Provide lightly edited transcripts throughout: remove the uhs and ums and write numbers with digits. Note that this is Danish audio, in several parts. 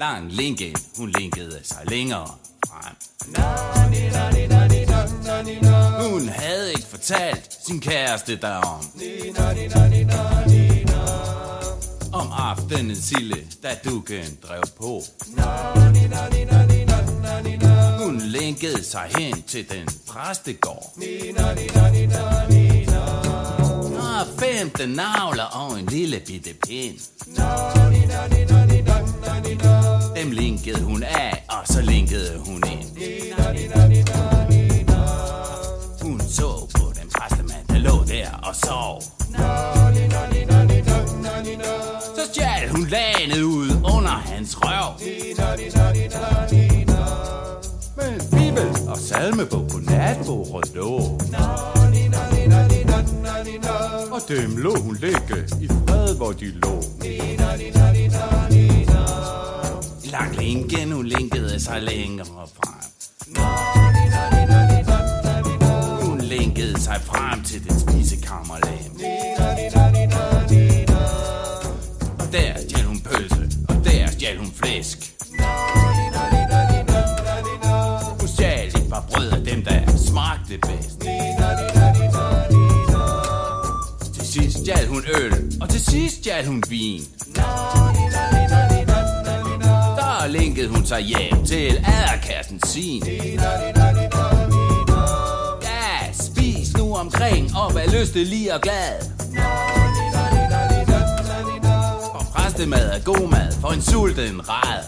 Lang Linke, hun linkede sig længere frem. Hun havde ikke fortalt sin kæreste derom. Om aftenen Sille, da dukken drev på. Hun linkede sig hen til den præstegård. Og 15 navler og en lille bitte pind. Dem linkede hun af, og så linkede hun ind. Hun så på den præstemand, der lå der og sov. Så stjal hun lanet ud under hans røv. Med bibel og salmebog på natbordet lå. Og dem lå hun ligge i fred, hvor de lå. Lang Linke, nu linkede sig længere frem. Hun linkede sig frem til den spisekammerlem. Og der stjal hun pølse, og der stjal hun flæsk. Hun stjal et par brød af dem, der smagte bedst. Til sidst stjal hun øl, og til sidst stjal hun vin. Der linkede hun sig hjem til aderkassen sin. Ja, spis nu omkring og vær lystelig og glad. For præstemad er god mad for en sulten rad.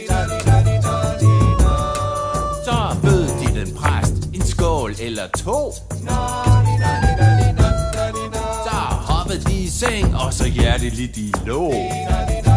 Så bød de den præst en skål eller to. Så hoppede de i seng, og så hjerteligt de lå.